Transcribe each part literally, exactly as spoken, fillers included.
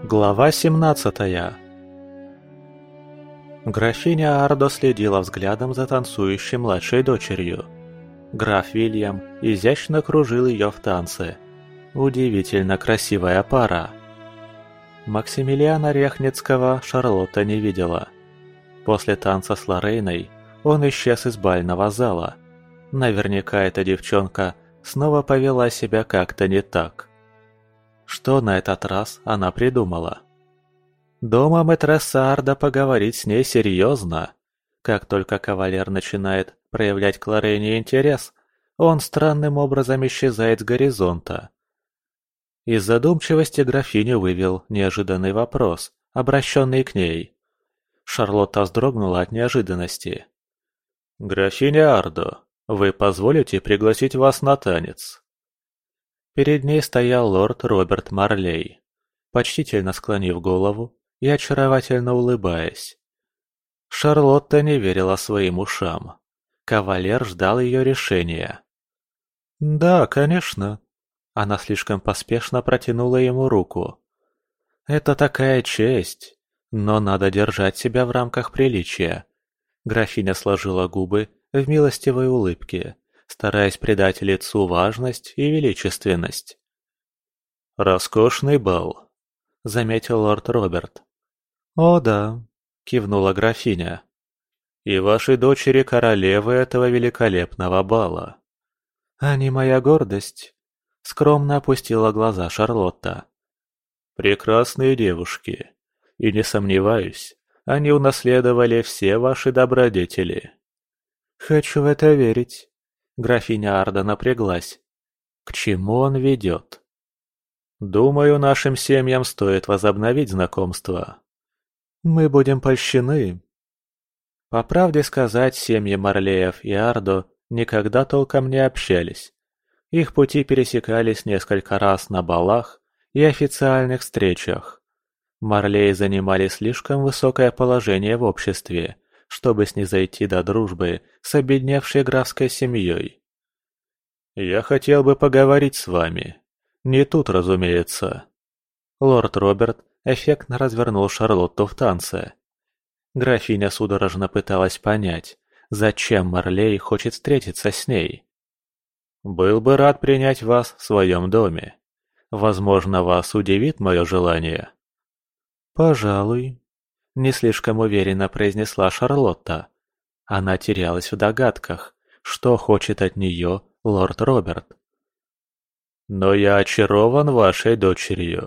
Глава семнадцатая. Графиня Ардо следила взглядом за танцующей младшей дочерью. Граф Вильям изящно кружил ее в танце. Удивительно красивая пара. Максимилиана Ряхницкого Шарлотта не видела. После танца с Лорейной он исчез из бального зала. Наверняка эта девчонка снова повела себя как-то не так. Что на этот раз она придумала? Дома мэтресса Ардо поговорить с ней серьезно. Как только кавалер начинает проявлять к Лорейне интерес, он странным образом исчезает с горизонта. Из задумчивости графиню вывел неожиданный вопрос, обращенный к ней. Шарлотта вздрогнула от неожиданности. «Графиня Ардо, вы позволите пригласить вас на танец?» Перед ней стоял лорд Роберт Марлей, почтительно склонив голову и очаровательно улыбаясь. Шарлотта не верила своим ушам. Кавалер ждал ее решения. «Да, конечно». Она слишком поспешно протянула ему руку. «Это такая честь, но надо держать себя в рамках приличия». Графиня сложила губы в милостивой улыбке, стараясь придать лицу важность и величественность. «Роскошный бал», — заметил лорд Роберт. «О да», — кивнула графиня. «И вашей дочери королевы этого великолепного бала». «Они моя гордость», — скромно опустила глаза Шарлотта. «Прекрасные девушки, и не сомневаюсь, они унаследовали все ваши добродетели». «Хочу в это верить». Графиня Ардо напряглась. К чему он ведет? «Думаю, нашим семьям стоит возобновить знакомство». «Мы будем польщены». По правде сказать, семьи Марлеев и Ардо никогда толком не общались. Их пути пересекались несколько раз на балах и официальных встречах. Марлеи занимали слишком высокое положение в обществе, чтобы снизойти до дружбы с обедневшей графской семьей. «Я хотел бы поговорить с вами. Не тут, разумеется». Лорд Роберт эффектно развернул Шарлотту в танце. Графиня судорожно пыталась понять, зачем Марлей хочет встретиться с ней. «Был бы рад принять вас в своем доме. Возможно, вас удивит мое желание». «Пожалуй», — не слишком уверенно произнесла Шарлотта. Она терялась в догадках, что хочет от нее лорд Роберт. «Но я очарован вашей дочерью».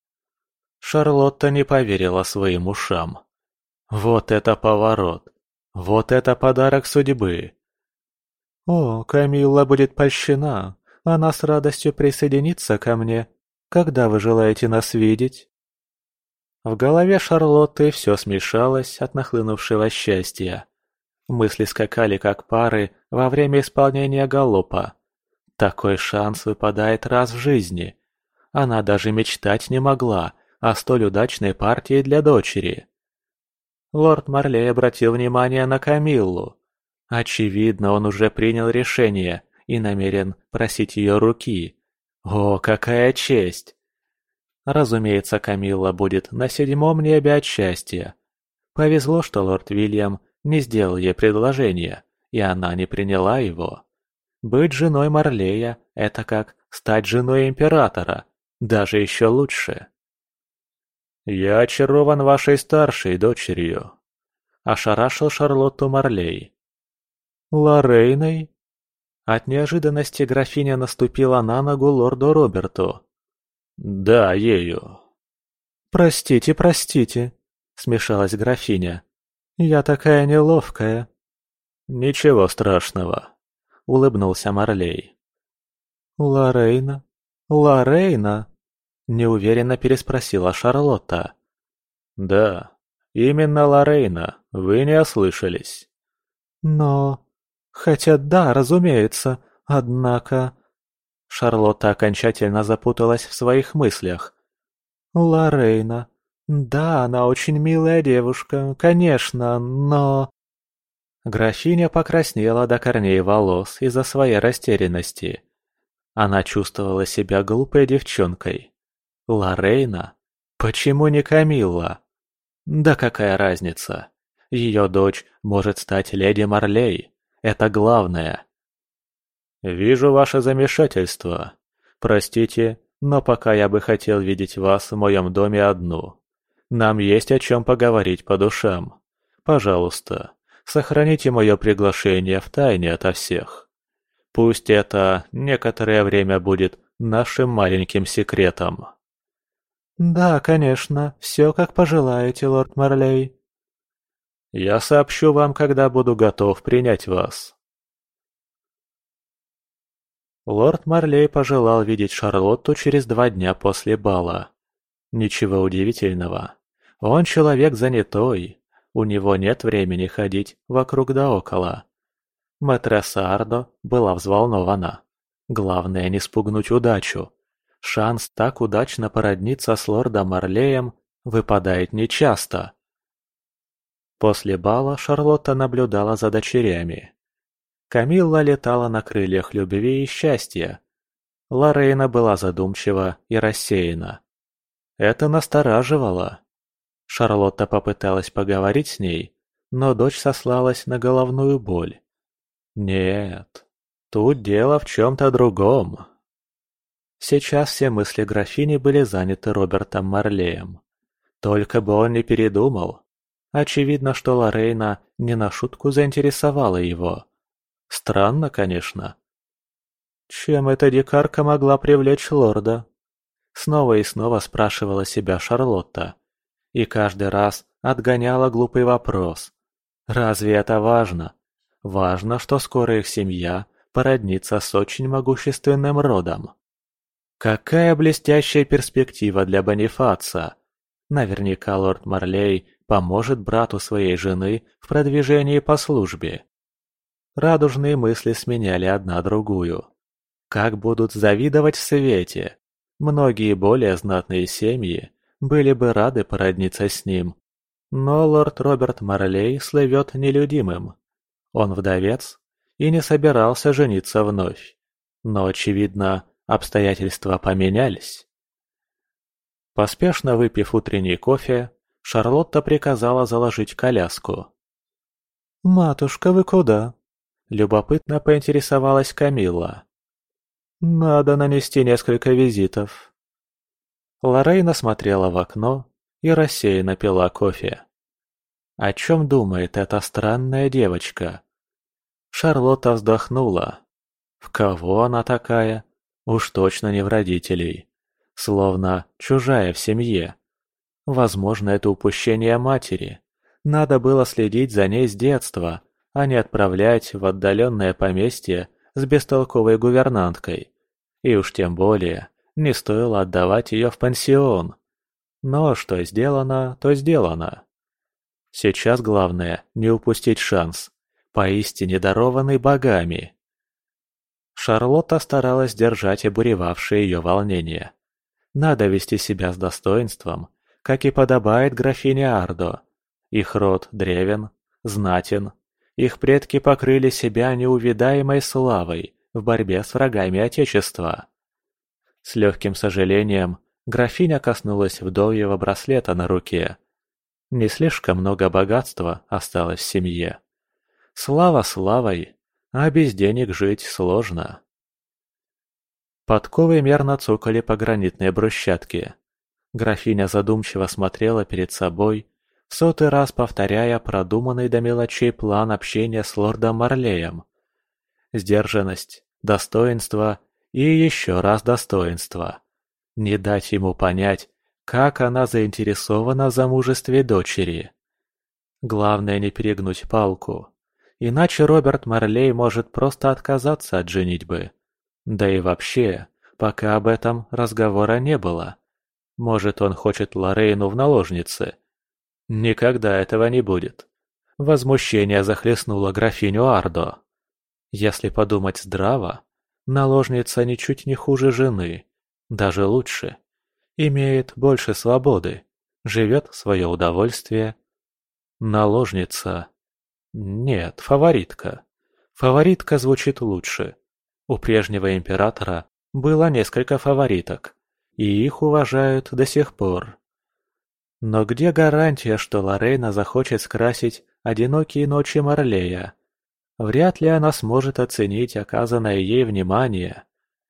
Шарлотта не поверила своим ушам. Вот это поворот! Вот это подарок судьбы! «О, Камилла будет польщена. Она с радостью присоединится ко мне. Когда вы желаете нас видеть?» В голове Шарлотты все смешалось от нахлынувшего счастья. Мысли скакали как пары во время исполнения галопа. Такой шанс выпадает раз в жизни. Она даже мечтать не могла о столь удачной партии для дочери. Лорд Марлей обратил внимание на Камиллу. Очевидно, он уже принял решение и намерен просить ее руки. О, какая честь! Разумеется, Камилла будет на седьмом небе от счастья. Повезло, что лорд Вильям не сделал ей предложение, и она не приняла его. Быть женой Марлея – это как стать женой императора, даже еще лучше. «Я очарован вашей старшей дочерью», – ошарашил Шарлотту Марлей. «Лорейной?» От неожиданности графиня наступила на ногу лорду Роберту. «Да, ею». «Простите, простите», — смешалась графиня. «Я такая неловкая». «Ничего страшного», — улыбнулся Марлей. «Лорейна? Лорейна?» — неуверенно переспросила Шарлотта. «Да, именно Лорейна, вы не ослышались». «Но... хотя да, разумеется, однако...» Шарлотта окончательно запуталась в своих мыслях. «Лорейна. Да, она очень милая девушка, конечно, но...» Графиня покраснела до корней волос из-за своей растерянности. Она чувствовала себя глупой девчонкой. Лорейна? Почему не Камилла? Да какая разница? Ее дочь может стать леди Марлей. Это главное. Вижу ваше замешательство. Простите, но пока я бы хотел видеть вас в моем доме одну. Нам есть о чем поговорить по душам. Пожалуйста, сохраните мое приглашение в тайне ото всех. Пусть это некоторое время будет нашим маленьким секретом. Да, конечно, все как пожелаете, лорд Марлей. Я сообщу вам, когда буду готов принять вас. Лорд Марлей пожелал видеть Шарлотту через два дня после бала. Ничего удивительного. Он человек занятой. У него нет времени ходить вокруг да около. Мэтресса Ардо была взволнована. Главное не спугнуть удачу. Шанс так удачно породниться с лордом Марлеем выпадает нечасто. После бала Шарлотта наблюдала за дочерями. Камилла летала на крыльях любви и счастья. Лорейна была задумчива и рассеяна. Это настораживало. Шарлотта попыталась поговорить с ней, но дочь сослалась на головную боль. Нет, тут дело в чем-то другом. Сейчас все мысли графини были заняты Робертом Марлеем. Только бы он не передумал. Очевидно, что Лорейна не на шутку заинтересовала его. Странно, конечно. Чем эта дикарка могла привлечь лорда? Снова и снова спрашивала себя Шарлотта. И каждый раз отгоняла глупый вопрос. Разве это важно? Важно, что скоро их семья породнится с очень могущественным родом. Какая блестящая перспектива для Бонифаца! Наверняка лорд Марлей поможет брату своей жены в продвижении по службе. Радужные мысли сменяли одна другую. Как будут завидовать в свете! Многие более знатные семьи были бы рады породниться с ним. Но лорд Роберт Марлей слывет нелюдимым. Он вдовец и не собирался жениться вновь. Но, очевидно, обстоятельства поменялись. Поспешно выпив утренний кофе, Шарлотта приказала заложить коляску. «Матушка, вы куда?» – любопытно поинтересовалась Камилла. «Надо нанести несколько визитов». Лорейна смотрела в окно и рассеянно пила кофе. О чем думает эта странная девочка? Шарлотта вздохнула. В кого она такая? Уж точно не в родителей. Словно чужая в семье. Возможно, это упущение матери. Надо было следить за ней с детства, а не отправлять в отдаленное поместье с бестолковой гувернанткой. И уж тем более не стоило отдавать ее в пансион. Но что сделано, то сделано. Сейчас главное не упустить шанс, поистине дарованный богами. Шарлотта старалась держать обуревавшее ее волнение. Надо вести себя с достоинством, как и подобает графине Ардо. Их род древен, знатен, их предки покрыли себя неувидаемой славой в борьбе с врагами Отечества. С легким сожалением графиня коснулась вдовьего браслета на руке. Не слишком много богатства осталось в семье. Слава славой, а без денег жить сложно. Подковы мерно цокали по гранитной брусчатке. Графиня задумчиво смотрела перед собой, в сотый раз повторяя продуманный до мелочей план общения с лордом Марлеем. Сдержанность, достоинство и еще раз достоинство. Не дать ему понять, как она заинтересована в замужестве дочери. Главное не перегнуть палку, иначе Роберт Марлей может просто отказаться от женитьбы. Да и вообще, пока об этом разговора не было. Может, он хочет Лорейну в наложнице? Никогда этого не будет. Возмущение захлестнуло графиню Ардо. Если подумать здраво, наложница ничуть не хуже жены, даже лучше. Имеет больше свободы, живет в свое удовольствие. Наложница... Нет, фаворитка. Фаворитка звучит лучше. У прежнего императора было несколько фавориток, и их уважают до сих пор. Но где гарантия, что Лорейна захочет скрасить одинокие ночи Марлея? Вряд ли она сможет оценить оказанное ей внимание.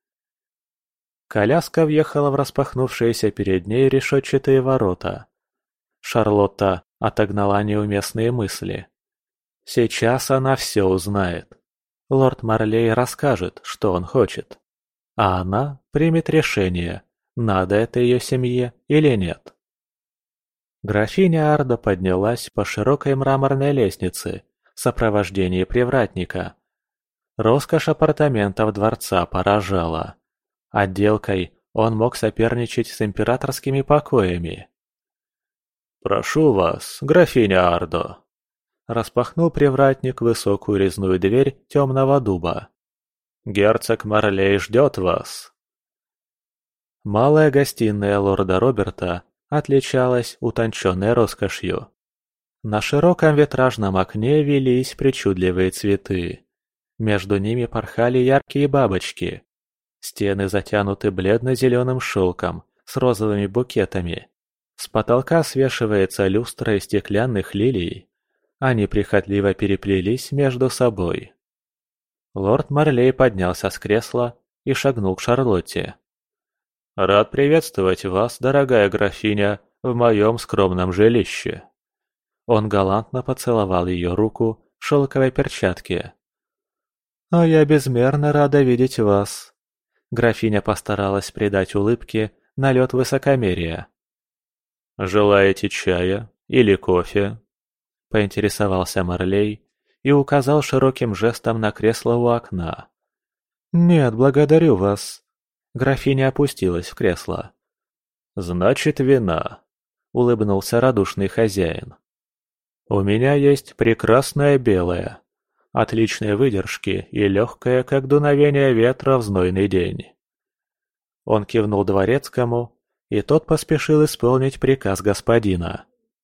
Коляска въехала в распахнувшиеся перед ней решетчатые ворота. Шарлотта отогнала неуместные мысли. Сейчас она все узнает. Лорд Марлей расскажет, что он хочет. А она примет решение, надо это ее семье или нет. Графиня Ардо поднялась по широкой мраморной лестнице в сопровождении привратника. Роскошь апартаментов дворца поражала. Отделкой он мог соперничать с императорскими покоями. «Прошу вас, графиня Ардо!» Распахнул привратник высокую резную дверь темного дуба. «Герцог Марлей ждет вас!» Малая гостиная лорда Роберта отличалась утонченной роскошью. На широком витражном окне вились причудливые цветы. Между ними порхали яркие бабочки. Стены затянуты бледно-зеленым шелком с розовыми букетами. С потолка свешивается люстра из стеклянных лилий. Они прихотливо переплелись между собой. Лорд Марлей поднялся с кресла и шагнул к Шарлотте. «Рад приветствовать вас, дорогая графиня, в моем скромном жилище». Он галантно поцеловал ее руку в шелковой перчатке. «А я безмерно рада видеть вас». Графиня постаралась придать улыбке налет высокомерия. «Желаете чая или кофе?» – поинтересовался Марлей и указал широким жестом на кресло у окна. «Нет, благодарю вас». Графиня опустилась в кресло. «Значит, вина», – улыбнулся радушный хозяин. «У меня есть прекрасное белое, отличной выдержки и легкое, как дуновение ветра в знойный день». Он кивнул дворецкому, и тот поспешил исполнить приказ господина.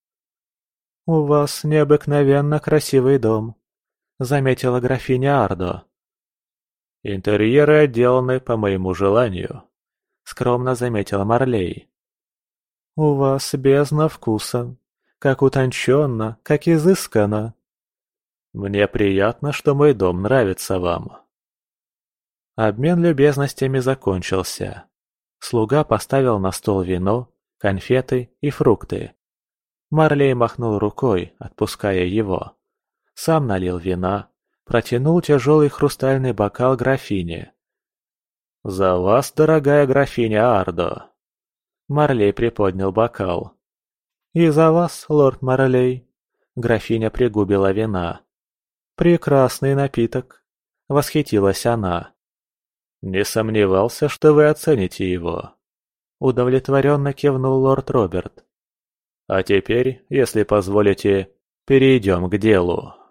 «У вас необыкновенно красивый дом», — заметила графиня Ардо. «Интерьеры отделаны по моему желанию», — скромно заметил Марлей. «У вас бездна вкуса, как утонченно, как изысканно». «Мне приятно, что мой дом нравится вам». Обмен любезностями закончился. Слуга поставил на стол вино, конфеты и фрукты. Марлей махнул рукой, отпуская его. Сам налил вина, протянул тяжелый хрустальный бокал графине. «За вас, дорогая графиня Ардо!» Марлей приподнял бокал. «И за вас, лорд Марлей!» Графиня пригубила вина. «Прекрасный напиток!» Восхитилась она. «Не сомневался, что вы оцените его», — удовлетворенно кивнул лорд Роберт. «А теперь, если позволите, перейдем к делу».